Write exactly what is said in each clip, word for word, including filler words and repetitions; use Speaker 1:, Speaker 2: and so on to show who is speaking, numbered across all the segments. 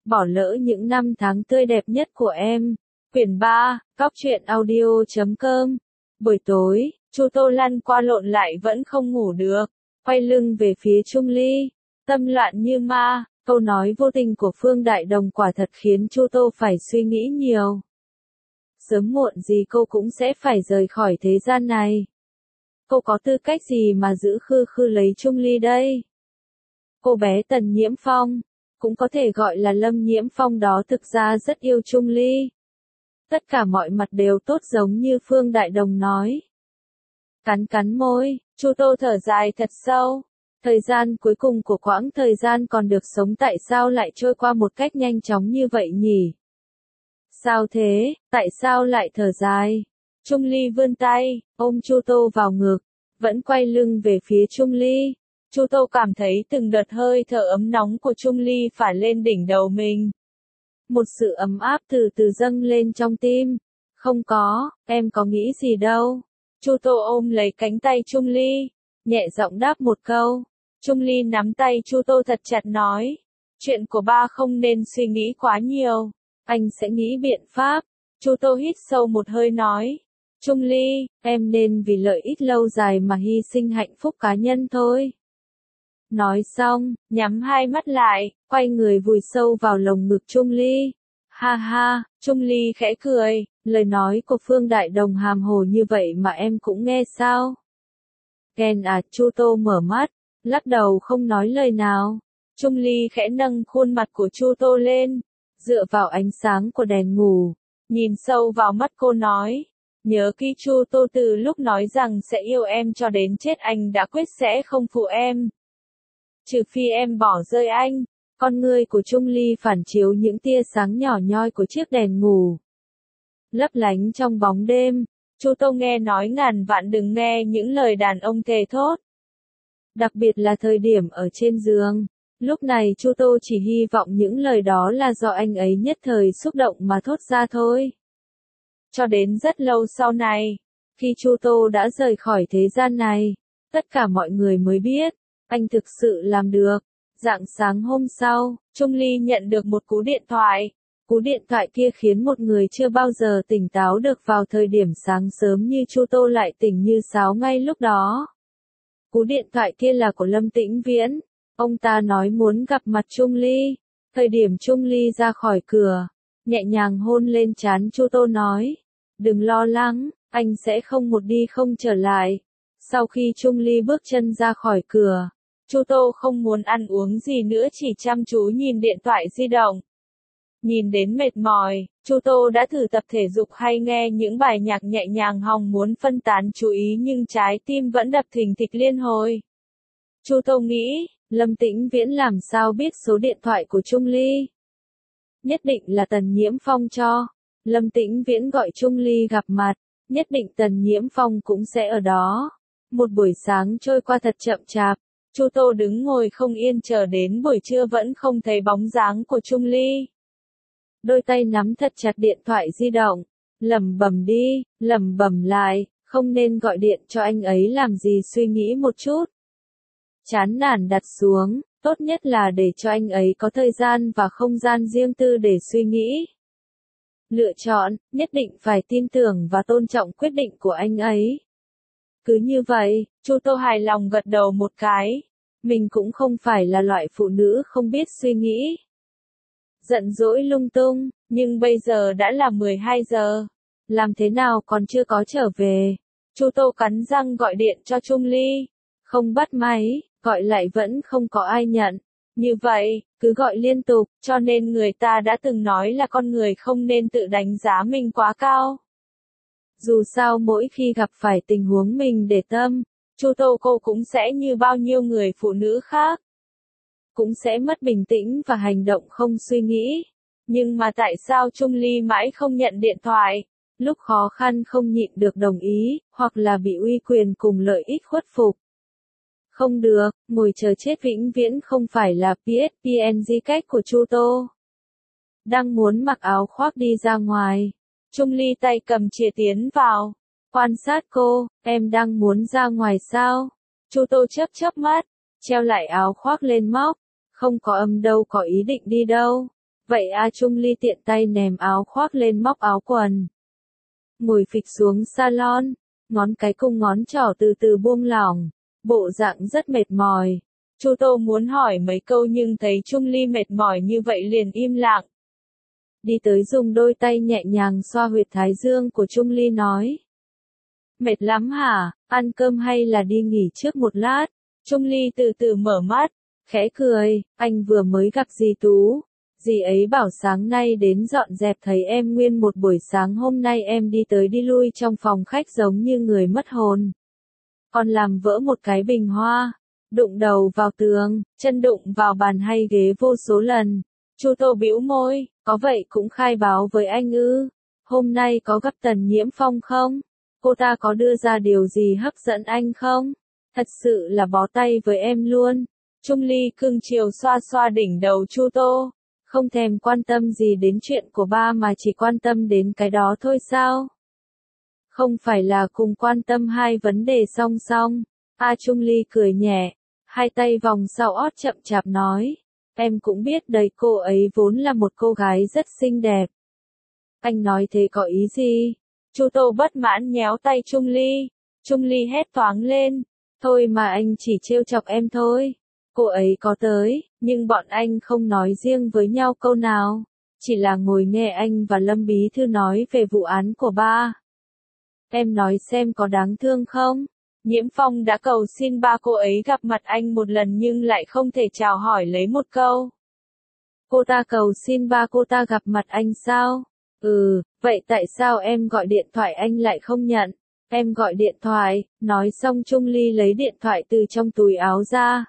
Speaker 1: bỏ lỡ những năm tháng tươi đẹp nhất của em. Quyển ba, Cóc truyện audio chấm com. Buổi tối, Chu Tô lăn qua lộn lại vẫn không ngủ được, quay lưng về phía Trung Ly, tâm loạn như ma. Câu nói vô tình của Phương Đại Đồng quả thật khiến Chu Tô phải suy nghĩ nhiều. Sớm muộn gì cô cũng sẽ phải rời khỏi thế gian này. Cô có tư cách gì mà giữ khư khư lấy Trung Ly đây? Cô bé Tần Nhiễm Phong, cũng có thể gọi là Lâm Nhiễm Phong đó thực ra rất yêu Trung Ly. Tất cả mọi mặt đều tốt giống như Phương Đại Đồng nói. Cắn cắn môi, Chu Tô thở dài thật sâu. Thời gian cuối cùng của quãng thời gian còn được sống tại sao lại trôi qua một cách nhanh chóng như vậy nhỉ? Sao thế, tại sao lại thở dài? Trung Ly vươn tay, ôm Chu Tô vào ngực, vẫn quay lưng về phía Trung Ly. Chu Tô cảm thấy từng đợt hơi thở ấm nóng của Trung Ly phả lên đỉnh đầu mình. Một sự ấm áp từ từ dâng lên trong tim. Không có, em có nghĩ gì đâu. Chu Tô ôm lấy cánh tay Trung Ly, nhẹ giọng đáp một câu. Trung Ly nắm tay Chu Tô thật chặt nói, chuyện của ba không nên suy nghĩ quá nhiều, anh sẽ nghĩ biện pháp. Chu Tô hít sâu một hơi nói, Trung Ly, em nên vì lợi ích lâu dài mà hy sinh hạnh phúc cá nhân thôi. Nói xong, nhắm hai mắt lại, quay người vùi sâu vào lồng ngực Trung Ly. Ha ha, Trung Ly khẽ cười, lời nói của Phương Đại Đồng hàm hồ như vậy mà em cũng nghe sao? Ghen à, Chu Tô mở mắt, lắc đầu không nói lời nào. Trung Ly khẽ nâng khuôn mặt của Chu Tô lên, dựa vào ánh sáng của đèn ngủ, nhìn sâu vào mắt cô nói, nhớ kỹ Chu Tô từ lúc nói rằng sẽ yêu em cho đến chết anh đã quyết sẽ không phụ em. Trừ phi em bỏ rơi anh. Con ngươi của Trung Ly phản chiếu những tia sáng nhỏ nhoi của chiếc đèn ngủ, lấp lánh trong bóng đêm. Chu Tô nghe nói ngàn vạn đừng nghe những lời đàn ông thề thốt. Đặc biệt là thời điểm ở trên giường. Lúc này Chu Tô chỉ hy vọng những lời đó là do anh ấy nhất thời xúc động mà thốt ra thôi. Cho đến rất lâu sau này, khi Chu Tô đã rời khỏi thế gian này, tất cả mọi người mới biết, anh thực sự làm được. Rạng sáng hôm sau, Trung Ly nhận được một cú điện thoại. Cú điện thoại kia khiến một người chưa bao giờ tỉnh táo được vào thời điểm sáng sớm như Chu Tô lại tỉnh như sáo ngay lúc đó. Cú điện thoại kia là của Lâm Tĩnh Viễn. Ông ta nói muốn gặp mặt Trung Ly. Thời điểm Trung Ly ra khỏi cửa, nhẹ nhàng hôn lên trán Chu Tô nói, đừng lo lắng, anh sẽ không một đi không trở lại. Sau khi Trung Ly bước chân ra khỏi cửa, Chu Tô không muốn ăn uống gì nữa, chỉ chăm chú nhìn điện thoại di động. Nhìn đến mệt mỏi, Chu Tô đã thử tập thể dục hay nghe những bài nhạc nhẹ nhàng hòng muốn phân tán chú ý nhưng trái tim vẫn đập thình thịch liên hồi. Chu Tô nghĩ, Lâm Tĩnh Viễn làm sao biết số điện thoại của Trung Ly? Nhất định là Tần Nhiễm Phong cho. Lâm Tĩnh Viễn gọi Trung Ly gặp mặt, nhất định Tần Nhiễm Phong cũng sẽ ở đó. Một buổi sáng trôi qua thật chậm chạp. Chu Tô đứng ngồi không yên chờ đến buổi trưa vẫn không thấy bóng dáng của Trung Ly. Đôi tay nắm thật chặt điện thoại di động, lẩm bẩm đi, lẩm bẩm lại, không nên gọi điện cho anh ấy làm gì suy nghĩ một chút. Chán nản đặt xuống, tốt nhất là để cho anh ấy có thời gian và không gian riêng tư để suy nghĩ. Lựa chọn, nhất định phải tin tưởng và tôn trọng quyết định của anh ấy. Cứ như vậy, Chu Tô hài lòng gật đầu một cái. Mình cũng không phải là loại phụ nữ không biết suy nghĩ. Giận dỗi lung tung, nhưng bây giờ đã là mười hai giờ. Làm thế nào còn chưa có trở về? Chu Tô cắn răng gọi điện cho Trung Ly. Không bắt máy, gọi lại vẫn không có ai nhận. Như vậy, cứ gọi liên tục, cho nên người ta đã từng nói là con người không nên tự đánh giá mình quá cao. Dù sao mỗi khi gặp phải tình huống mình để tâm, Chu Tô cô cũng sẽ như bao nhiêu người phụ nữ khác. Cũng sẽ mất bình tĩnh và hành động không suy nghĩ. Nhưng mà tại sao Trung Ly mãi không nhận điện thoại? Lúc khó khăn không nhịn được đồng ý, hoặc là bị uy quyền cùng lợi ích khuất phục. Không được, ngồi chờ chết vĩnh viễn không phải là pê ét pê en giê cách của Chu Tô. Đang muốn mặc áo khoác đi ra ngoài. Trung Ly tay cầm chìa tiến vào. Quan sát cô, em đang muốn ra ngoài sao? Chu Tô chớp chớp mắt, treo lại áo khoác lên móc. Không có âm đâu, có ý định đi đâu. Vậy A Trung Ly tiện tay ném áo khoác lên móc áo quần. Ngồi phịch xuống salon, ngón cái cùng ngón trỏ từ từ buông lỏng, bộ dạng rất mệt mỏi. Chu Tô muốn hỏi mấy câu nhưng thấy Trung Ly mệt mỏi như vậy liền im lặng. Đi tới dùng đôi tay nhẹ nhàng xoa huyệt thái dương của Trung Ly nói. Mệt lắm hả, ăn cơm hay là đi nghỉ trước một lát? Trung Ly từ từ mở mắt, khẽ cười, anh vừa mới gặp dì Tú. Dì ấy bảo sáng nay đến dọn dẹp thấy em nguyên một buổi sáng hôm nay em đi tới đi lui trong phòng khách giống như người mất hồn. Còn làm vỡ một cái bình hoa, đụng đầu vào tường, chân đụng vào bàn hay ghế vô số lần. Chu Tô bĩu môi, có vậy cũng khai báo với anh ư? Hôm nay có gặp Tần Nhiễm Phong không? Cô ta có đưa ra điều gì hấp dẫn anh không? Thật sự là bó tay với em luôn. Trung Ly cưng chiều xoa xoa đỉnh đầu Chu Tô, không thèm quan tâm gì đến chuyện của ba mà chỉ quan tâm đến cái đó thôi sao? Không phải là cùng quan tâm hai vấn đề song song. A Trung Ly cười nhẹ, hai tay vòng sau ót chậm chạp nói. Em cũng biết đấy, cô ấy vốn là một cô gái rất xinh đẹp. Anh nói thế có ý gì? Chu Tô bất mãn nhéo tay Trung Ly. Trung Ly hét toáng lên. Thôi mà anh chỉ trêu chọc em thôi. Cô ấy có tới, nhưng bọn anh không nói riêng với nhau câu nào. Chỉ là ngồi nghe anh và Lâm Bí Thư nói về vụ án của ba. Em nói xem có đáng thương không? Nhiễm Phong đã cầu xin ba cô ấy gặp mặt anh một lần nhưng lại không thể chào hỏi lấy một câu. Cô ta cầu xin ba cô ta gặp mặt anh sao? Ừ, vậy tại sao em gọi điện thoại anh lại không nhận? Em gọi điện thoại, nói xong Trung Ly lấy điện thoại từ trong túi áo ra.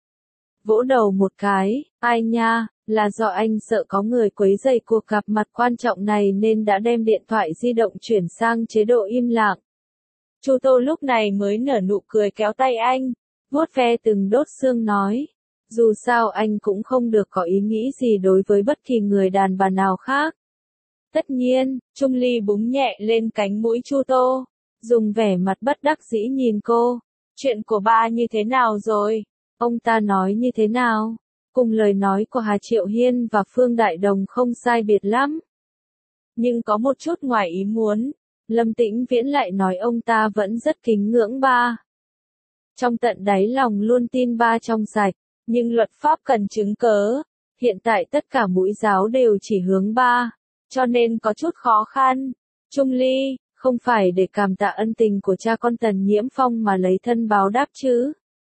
Speaker 1: Vỗ đầu một cái, ai nha, là do anh sợ có người quấy rầy cuộc gặp mặt quan trọng này nên đã đem điện thoại di động chuyển sang chế độ im lặng. Chu Tô lúc này mới nở nụ cười kéo tay anh, vuốt ve từng đốt xương nói. Dù sao anh cũng không được có ý nghĩ gì đối với bất kỳ người đàn bà nào khác. Tất nhiên, Trung Ly búng nhẹ lên cánh mũi Chu Tô, dùng vẻ mặt bất đắc dĩ nhìn cô. Chuyện của ba như thế nào rồi? Ông ta nói như thế nào? Cùng lời nói của Hà Triệu Hiên và Phương Đại Đồng không sai biệt lắm. Nhưng có một chút ngoài ý muốn. Lâm Tĩnh Viễn lại nói ông ta vẫn rất kính ngưỡng ba. Trong tận đáy lòng luôn tin ba trong sạch, nhưng luật pháp cần chứng cớ. Hiện tại tất cả mũi giáo đều chỉ hướng ba, cho nên có chút khó khăn. Trung Ly, không phải để cảm tạ ân tình của cha con Tần Nhiễm Phong mà lấy thân báo đáp chứ.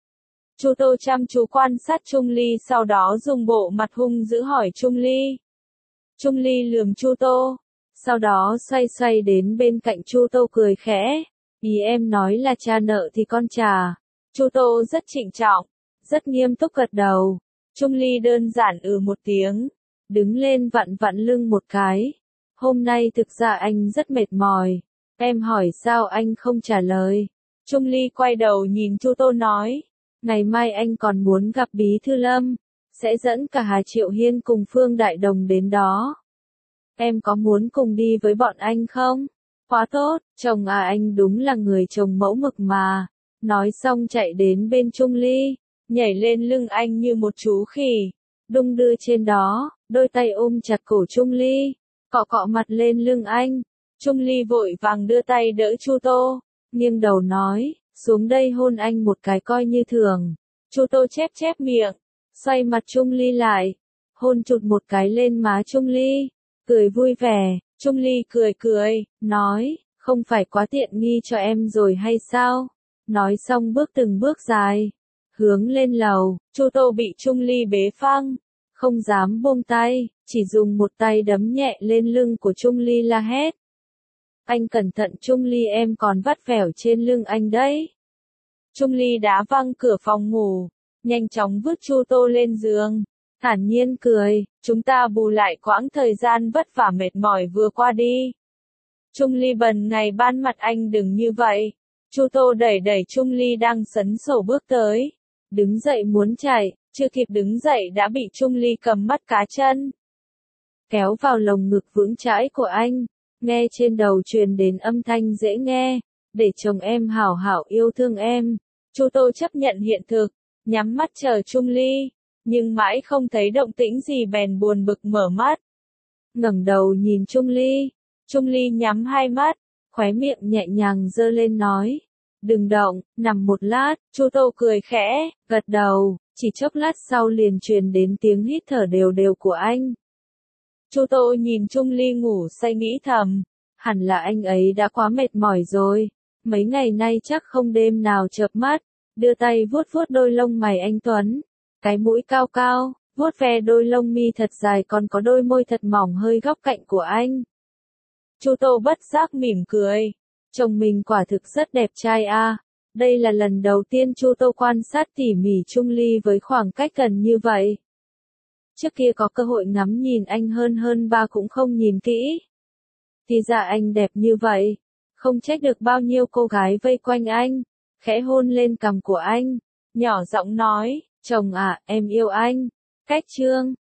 Speaker 1: Chu Tô chăm chú quan sát Trung Ly sau đó dùng bộ mặt hung dữ hỏi Trung Ly. Trung Ly lườm Chu Tô, sau đó xoay xoay đến bên cạnh Chu Tô cười khẽ. Ý em nói là cha nợ thì con trả. Chu Tô rất trịnh trọng, rất nghiêm túc gật đầu. Trung Ly đơn giản ừ một tiếng, đứng lên vặn vặn lưng một cái. Hôm nay thực ra anh rất mệt mỏi. Em hỏi sao anh không trả lời. Trung Ly quay đầu nhìn Chu Tô nói. Ngày mai anh còn muốn gặp Bí Thư Lâm, sẽ dẫn cả Hà Triệu Hiên cùng Phương Đại Đồng đến đó. Em có muốn cùng đi với bọn anh không? Quá tốt, chồng à anh đúng là người chồng mẫu mực mà. Nói xong chạy đến bên Trung Ly, nhảy lên lưng anh như một chú khỉ, đung đưa trên đó, đôi tay ôm chặt cổ Trung Ly, cọ cọ mặt lên lưng anh. Trung Ly vội vàng đưa tay đỡ Chu Tô, nghiêng đầu nói, xuống đây hôn anh một cái coi như thường. Chu Tô chép chép miệng, xoay mặt Trung Ly lại, hôn chụt một cái lên má Trung Ly, cười vui vẻ. Trung Ly cười cười, nói, không phải quá tiện nghi cho em rồi hay sao? Nói xong bước từng bước dài, hướng lên lầu. Chu Tô bị Trung Ly bế phăng, không dám buông tay, chỉ dùng một tay đấm nhẹ lên lưng của Trung Ly la hét. Anh cẩn thận Trung Ly, em còn vắt vẻo trên lưng anh đấy. Trung Ly đá văng cửa phòng ngủ, nhanh chóng vứt Chu Tô lên giường, thản nhiên cười, chúng ta bù lại quãng thời gian vất vả mệt mỏi vừa qua đi. Trung Ly bần ngày ban mặt anh đừng như vậy. Chu Tô đẩy đẩy Trung Ly đang sấn sổ bước tới, đứng dậy muốn chạy, chưa kịp đứng dậy đã bị Trung Ly cầm mắt cá chân, kéo vào lồng ngực vững chãi của anh, nghe trên đầu truyền đến âm thanh dễ nghe, để chồng em hảo hảo yêu thương em. Chu Tô chấp nhận hiện thực, nhắm mắt chờ Trung Ly. nhưng mãi không thấy động tĩnh gì bèn buồn bực mở mắt. Ngẩng đầu nhìn Trung Ly, Trung Ly nhắm hai mắt, khóe miệng nhẹ nhàng giơ lên nói, đừng động, nằm một lát. Chu Tô cười khẽ, gật đầu, chỉ chốc lát sau liền truyền đến tiếng hít thở đều đều của anh. Chu Tô nhìn Trung Ly ngủ say nghĩ thầm, hẳn là anh ấy đã quá mệt mỏi rồi, mấy ngày nay chắc không đêm nào chợp mắt, đưa tay vuốt vuốt đôi lông mày anh tuấn, cái mũi cao cao, vuốt ve đôi lông mi thật dài còn có đôi môi thật mỏng hơi góc cạnh của anh. Chu Tô bất giác mỉm cười, chồng mình quả thực rất đẹp trai a. Đây là lần đầu tiên Chu Tô quan sát tỉ mỉ Trung Ly với khoảng cách gần như vậy. Trước kia có cơ hội ngắm nhìn anh hơn hơn ba cũng không nhìn kỹ. Thì ra anh đẹp như vậy, không trách được bao nhiêu cô gái vây quanh anh, khẽ hôn lên cằm của anh, nhỏ giọng nói, chồng à, em yêu anh. Cách chương